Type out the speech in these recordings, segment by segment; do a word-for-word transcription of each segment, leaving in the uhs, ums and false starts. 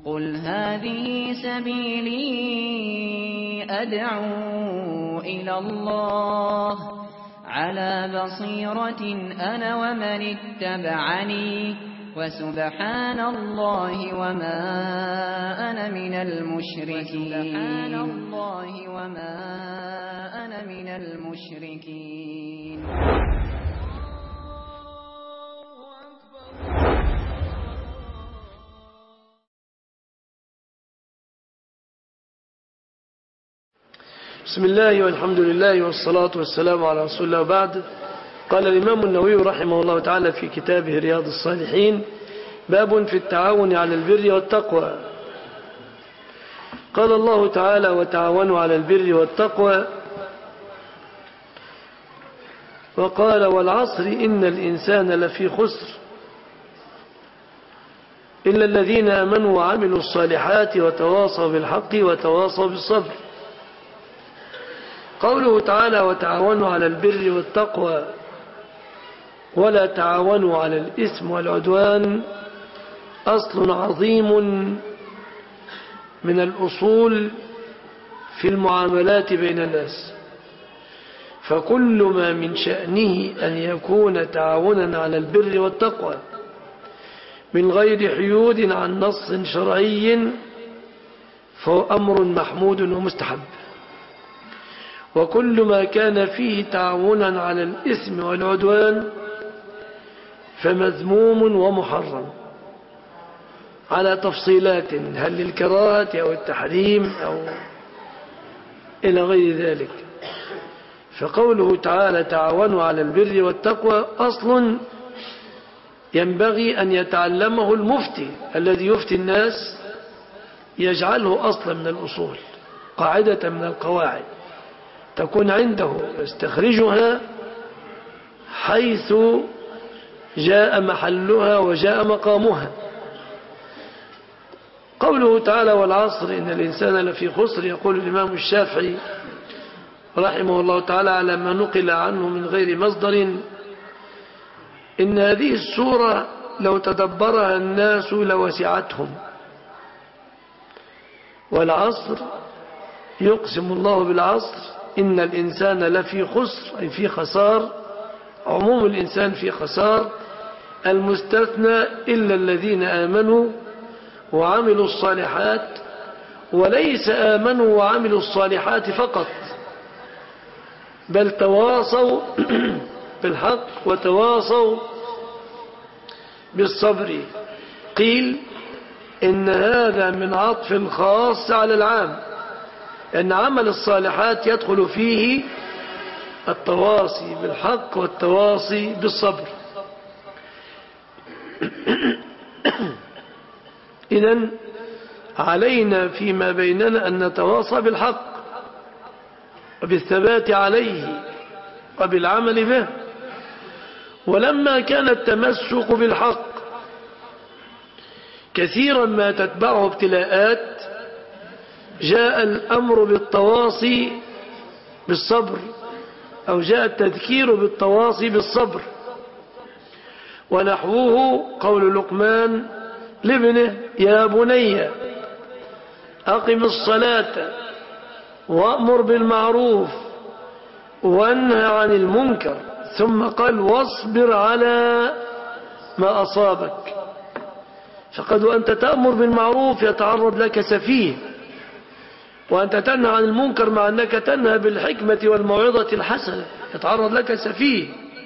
قل هذه سبيلي أدعو إلى الله على بصيرة أنا ومن اتبعني وسبحان الله وما أنا من المشركين سبحان الله وما أنا من المشركين. بسم الله والحمد لله والصلاة والسلام على رسول الله وبعد. قال الإمام النووي رحمه الله تعالى في كتابه رياض الصالحين: باب في التعاون على البر والتقوى. قال الله تعالى: وتعاونوا على البر والتقوى. وقال: والعصر إن الإنسان لفي خسر إلا الذين آمنوا وعملوا الصالحات وتواصوا بالحق وتواصوا بالصبر. قوله تعالى: وتعاونوا على البر والتقوى ولا تعاونوا على الإثم والعدوان، أصل عظيم من الأصول في المعاملات بين الناس، فكل ما من شأنه أن يكون تعاونا على البر والتقوى من غير حيود عن نص شرعي فهو أمر محمود ومستحب، وكل ما كان فيه تعاونا على الإثم والعدوان فمذموم ومحرم، على تفصيلات، هل للكراهة أو التحريم أو إلى غير ذلك. فقوله تعالى: تعاونوا على البر والتقوى أصل ينبغي أن يتعلمه المفتي الذي يفتي الناس، يجعله أصلا من الأصول، قاعدة من القواعد تكون عنده يستخرجها حيث جاء محلها وجاء مقامها. قوله تعالى: والعصر إن الإنسان لفي خسر، يقول الإمام الشافعي رحمه الله تعالى على ما نقل عنه من غير مصدر: إن هذه السورة لو تدبرها الناس لوسعتهم. والعصر يقسم الله بالعصر إن الإنسان لفي خسر، أي في خسار، عموم الإنسان في خسار، المستثنى إلا الذين آمنوا وعملوا الصالحات، وليس آمنوا وعملوا الصالحات فقط، بل تواصوا بالحق وتواصوا بالصبر. قيل إن هذا من عطف الخاص على العام، أن عمل الصالحات يدخل فيه التواصي بالحق والتواصي بالصبر. إذن علينا فيما بيننا أن نتواصى بالحق وبالثبات عليه وبالعمل به. ولما كان التمسك بالحق كثيرا ما تتبعه ابتلاءات، جاء الأمر بالتواصي بالصبر، أو جاء التذكير بالتواصي بالصبر. ونحوه قول لقمان لابنه: يا بني أقم الصلاة وأمر بالمعروف وانهى عن المنكر، ثم قال: واصبر على ما أصابك. فقد وأنت تأمر بالمعروف يتعرض لك سفيه، وأنت تنهى عن المنكر مع أنك تنهى بالحكمة والموعظة الحسنة يتعرض لك سفيه،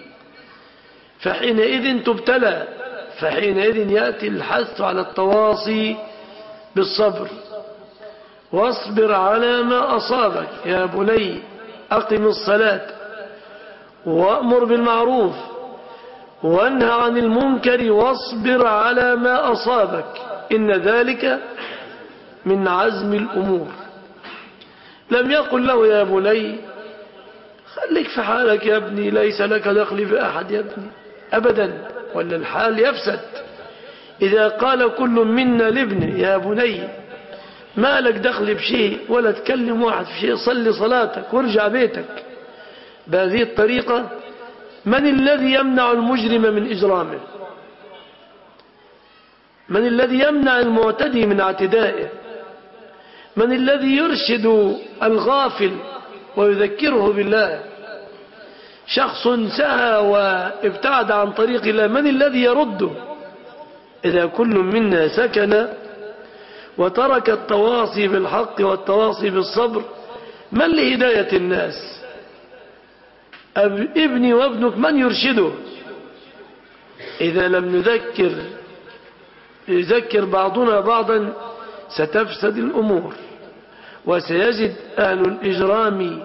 فحينئذ تبتلى، فحينئذ يأتي الحث على التواصي بالصبر. واصبر على ما أصابك يا بني أقم الصلاة وأمر بالمعروف وانهى عن المنكر واصبر على ما أصابك إن ذلك من عزم الأمور. لم يقل له: يا بني خليك في حالك يا ابني، ليس لك دخل بأحد يا ابني، أبدا، ولا الحال يفسد. إذا قال كل منا لابنه: يا بني ما لك دخل بشيء ولا تكلم واحد في شيء، صلي صلاتك وارجع بيتك، بهذه الطريقة من الذي يمنع المجرم من إجرامه؟ من الذي يمنع المعتدي من اعتدائه؟ من الذي يرشد الغافل ويذكره بالله؟ شخص سهى وابتعد عن طريق الله، من الذي يرده؟ إذا كل منا سكن وترك التواصي بالحق والتواصي بالصبر، من لهداية الناس؟ ابني وابنك من يرشده؟ إذا لم نذكر يذكر بعضنا بعضا ستفسد الأمور، وسيجد أهل الإجرام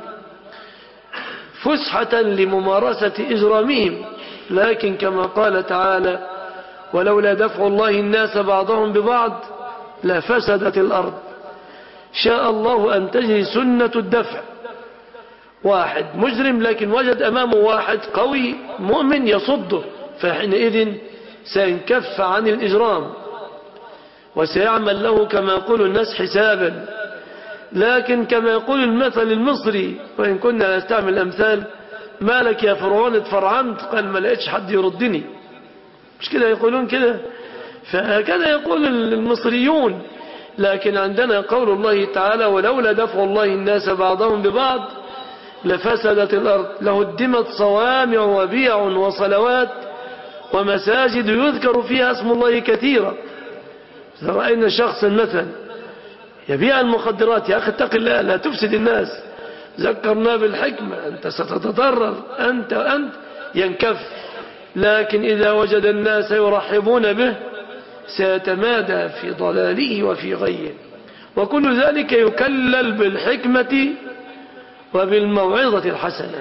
فسحة لممارسة إجرامهم. لكن كما قال تعالى: ولولا دفع الله الناس بعضهم ببعض لفسدت الأرض. شاء الله أن تجري سنة الدفع. واحد مجرم لكن وجد أمامه واحد قوي مؤمن يصده، فحينئذ سينكف عن الإجرام وسيعمل له كما يقول الناس حسابا. لكن كما يقول المثل المصري، وإن كنا نستعمل الأمثال: ما لك يا فرعون اتفرعنت؟ قال: ما لقيتش حد يردني. مش كده يقولون كده؟ فهكذا يقول المصريون. لكن عندنا قول الله تعالى: ولولا دفع الله الناس بعضهم ببعض لفسدت الأرض لهدمت صوامع وبيع وصلوات ومساجد يذكر فيها اسم الله كثيرا. رأينا شخصا مثلا يبيع المخدرات: يا أخي اتق الله لا تفسد الناس، ذكرنا بالحكمة، أنت ستتضرر، أنت أنت ينكف. لكن إذا وجد الناس يرحبون به سيتمادى في ضلاله وفي غيه، وكل ذلك يكلل بالحكمة وبالموعظة الحسنة.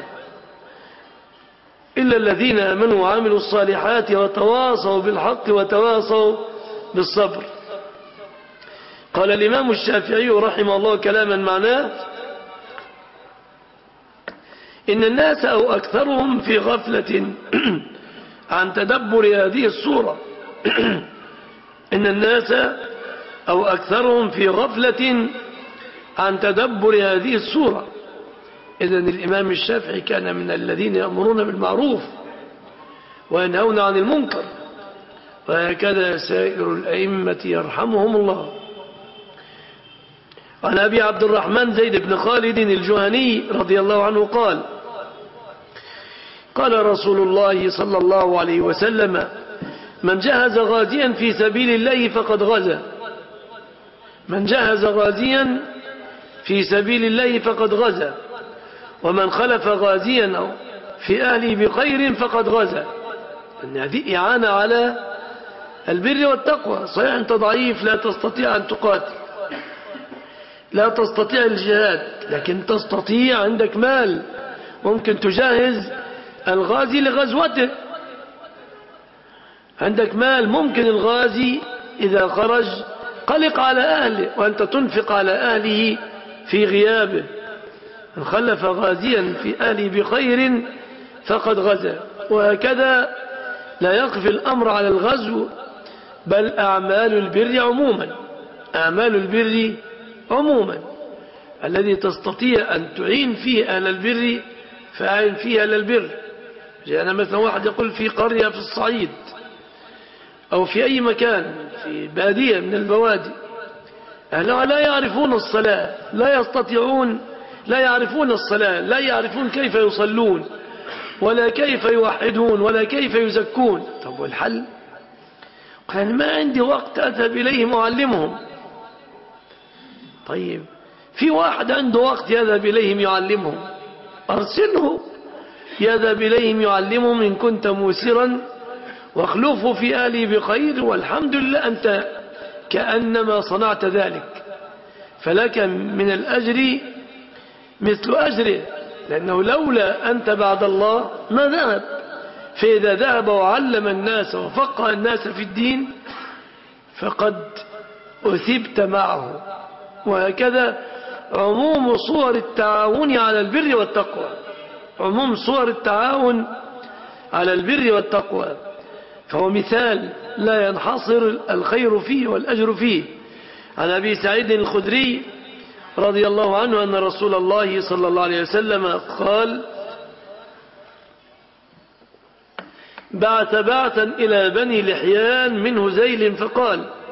إلا الذين آمنوا وعملوا الصالحات وتواصوا بالحق وتواصوا بالصبر. قال الإمام الشافعي رحمه الله كلاما معناه: إن الناس أو أكثرهم في غفلة عن تدبر هذه السورة إن الناس أو أكثرهم في غفلة عن تدبر هذه السورة. إذن الإمام الشافعي كان من الذين يأمرون بالمعروف وينهون عن المنكر، وهكذا سائر الأئمة يرحمهم الله. عن أبي عبد الرحمن زيد بن خالد الجهني رضي الله عنه قال: قال رسول الله صلى الله عليه وسلم: من جهز غازيا في سبيل الله فقد غزا. من جهز غازيا في سبيل الله فقد غزا، ومن خلف غازيا في أهله بخير فقد غزا. أن هذه إعانة على البر والتقوى. صحيح أنت ضعيف لا تستطيع أن تقاتل، لا تستطيع الجهاد، لكن تستطيع، عندك مال ممكن تجهز الغازي لغزوته، عندك مال ممكن الغازي إذا خرج قلق على أهله وأنت تنفق على أهله في غيابه. من خلف غازيا في أهله بخير فقد غزا. وهكذا لا يقف الأمر على الغزو، بل أعمال البر عموما، أعمال البر عموما الذي تستطيع أن تعين فيه أهل البر فأعين فيه أهل البر. جاءنا مثلا واحد يقول في قرية في الصعيد أو في أي مكان في بادية من البوادي أهلها لا يعرفون الصلاة، لا يستطيعون، لا يعرفون الصلاة، لا يعرفون كيف يصلون ولا كيف يوحدون ولا كيف يزكون. طب والحل؟ قال: ما عندي وقت أذهب إليهم وأعلمهم. طيب في واحد عنده وقت يذهب إليهم يعلمهم، أرسله يذهب إليهم يعلمهم إن كنت موسرا، واخلفه في أهله بخير، والحمد لله أنت كأنما صنعت ذلك، فلك من الأجر مثل أجره، لأنه لولا أنت بعد الله ما ذهب. فإذا ذهب وعلم الناس وفقه الناس في الدين فقد أثبت معه. وهكذا عموم صور التعاون على البر والتقوى، عموم صور التعاون على البر والتقوى، فهو مثال لا ينحصر الخير فيه والأجر فيه. عن أبي سعيد الخدري رضي الله عنه أن رسول الله صلى الله عليه وسلم قال: بعث بعثا إلى بني لحيان من هزيل فقال: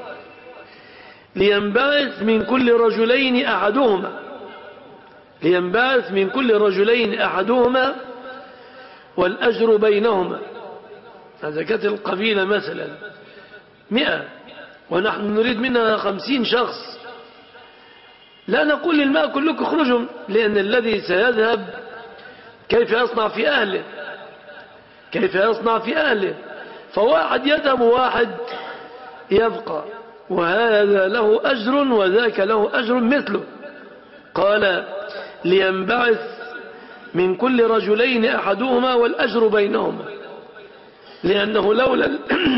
لينبعث من كل رجلين أحدهما لينبعث من كل رجلين أحدهما والأجر بينهما. هذا كانت القبيلة مثلا مئة ونحن نريد منها خمسين شخص، لا نقول للماء كلكم اخرجوا، لأن الذي سيذهب كيف يصنع في أهله كيف يصنع في أهله فواحد يذهب وواحد يبقى، وهذا له أجر وذاك له أجر مثله. قال لينبعث من كل رجلين أحدهما والأجر بينهما، لأنه لولا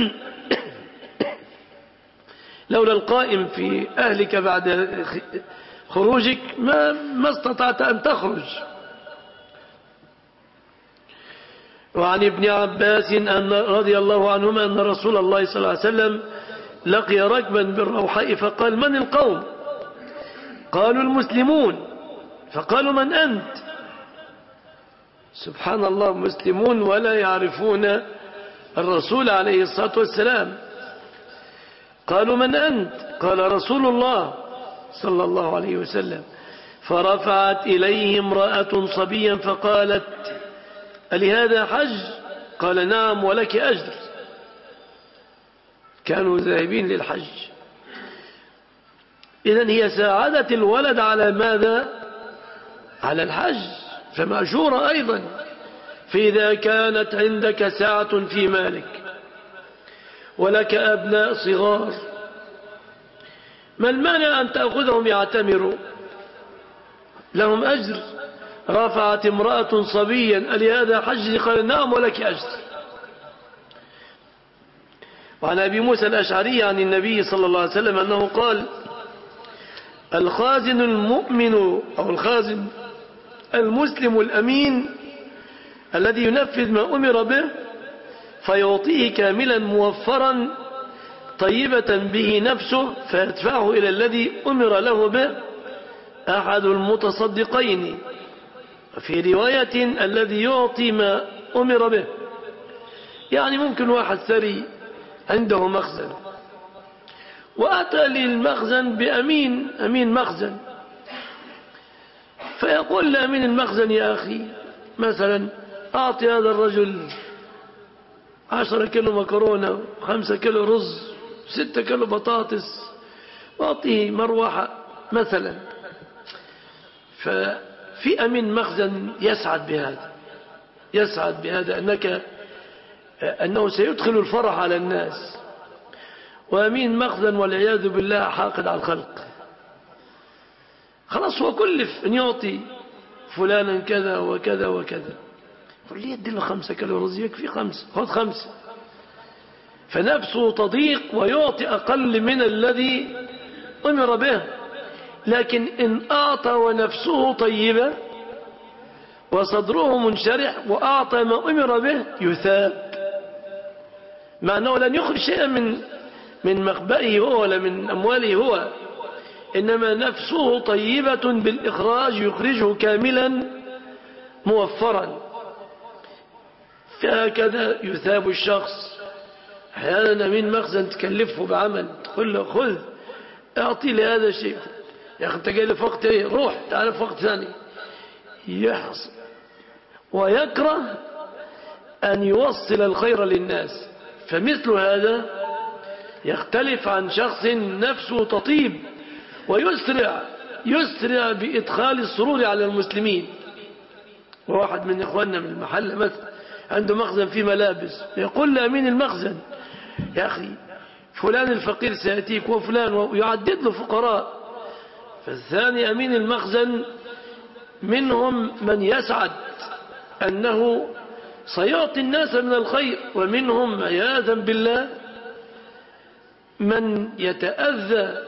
لولا القائم في أهلك بعد خروجك ما ما استطعت أن تخرج. وعن ابن عباس أن رضي الله عنهما أن رسول الله صلى الله عليه وسلم لقي ركبا بالروحاء فقال: من القوم؟ قالوا: المسلمون. فقالوا: من أنت؟ سبحان الله، مسلمون ولا يعرفون الرسول عليه الصلاة والسلام. قالوا: من أنت؟ قال: رسول الله صلى الله عليه وسلم. فرفعت إليه امرأة صبيا فقالت: ألهذا حج؟ قال: نعم ولك أجر. كانوا ذاهبين للحج. إذن هي ساعدت الولد على ماذا؟ على الحج، فمأجورة أيضا. فإذا كانت عندك ساعة في مالك ولك أبناء صغار، ما المانع أن تأخذهم يعتمروا؟ لهم أجر. رفعت امرأة صبيا: ألهذا حج؟ قال: نعم ولك أجر. وعن أبي موسى الأشعري عن النبي صلى الله عليه وسلم أنه قال: الخازن المؤمن أو الخازن المسلم الأمين الذي ينفذ ما أمر به فيعطيه كاملا موفرا طيبة به نفسه فيدفعه إلى الذي أمر له به أحد المتصدقين، في رواية الذي يعطي ما أمر به. يعني ممكن واحد ثري عنده مخزن وأتى للمخزن بأمين أمين مخزن، فيقول لأمين المخزن: يا أخي مثلا أعطي هذا الرجل عشرة كيلو مكرونة، خمسة كيلو رز، ستة كيلو بطاطس، وأعطيه مروحة مثلا. ففي أمين مخزن يسعد بهذا يسعد بهذا أنك أنه سيدخل الفرح على الناس، وأمين مخزن والعياذ بالله حاقد على الخلق. خلاص هو كلف أن يعطي فلانا كذا وكذا وكذا، قل لي يدي له خمسة كيلو رز يكفي خمسة، خذ خمسة. فنفسه تضيق ويعطي أقل من الذي أمر به. لكن إن أعطى ونفسه طيبة وصدره منشرح وأعطى ما أمر به يثاب، مع أنه لن يخرج شيئا من من مخبئه هو ولا من أمواله هو، إنما نفسه طيبة بالإخراج يخرجه كاملا موفرا. فهكذا يثاب الشخص. أحيانا من مخزن تكلفه بعمل تقول له: خذ أعطي لي هذا الشيء، يا أخي أنت جاي في وقت إيه؟ روح تعال في وقت ثاني. يحصل ويكره أن يوصل الخير للناس. فمثل هذا يختلف عن شخص نفسه تطيب ويسرع يسرع بإدخال السرور على المسلمين. وواحد من إخواننا من المحل مثلا عنده مخزن في ملابس، يقول لأمين المخزن: يا أخي فلان الفقير سيأتيك وفلان، ويعدد له فقراء. فالثاني أمين المخزن منهم من يسعد أنه سيعطي الناس من الخير، ومنهم عياذا بالله من يتأذى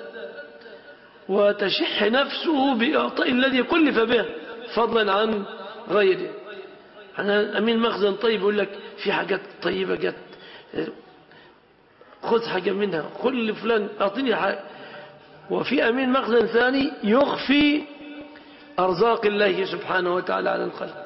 وتشح نفسه بإعطاء الذي كلف به فضلا عن غيره. أنا أمين مخزن طيب يقول لك: في حاجات طيبة جت، خذ حاجة منها، كل فلان أعطيني حاجة. وفي أمين مخزن ثاني يخفي أرزاق الله سبحانه وتعالى على الخلق.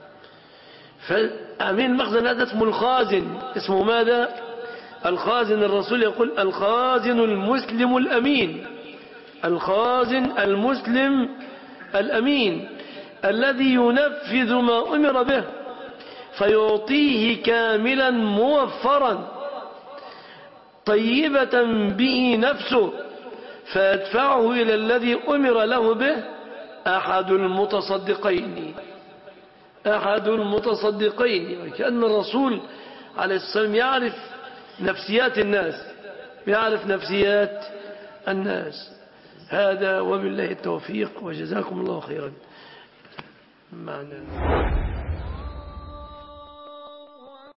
فأمين المخزن هذا اسمه الخازن. اسمه ماذا؟ الخازن. الرسول يقول: الخازن المسلم الأمين الخازن المسلم الأمين الذي ينفذ ما أمر به فيعطيه كاملا موفرا طيبة به نفسه فيدفعه إلى الذي أمر له به أحد المتصدقين أحد المتصدقين. كأن الرسول عليه السلام يعرف نفسيات الناس يعرف نفسيات الناس. هذا وبالله التوفيق وجزاكم الله خيرا. معنا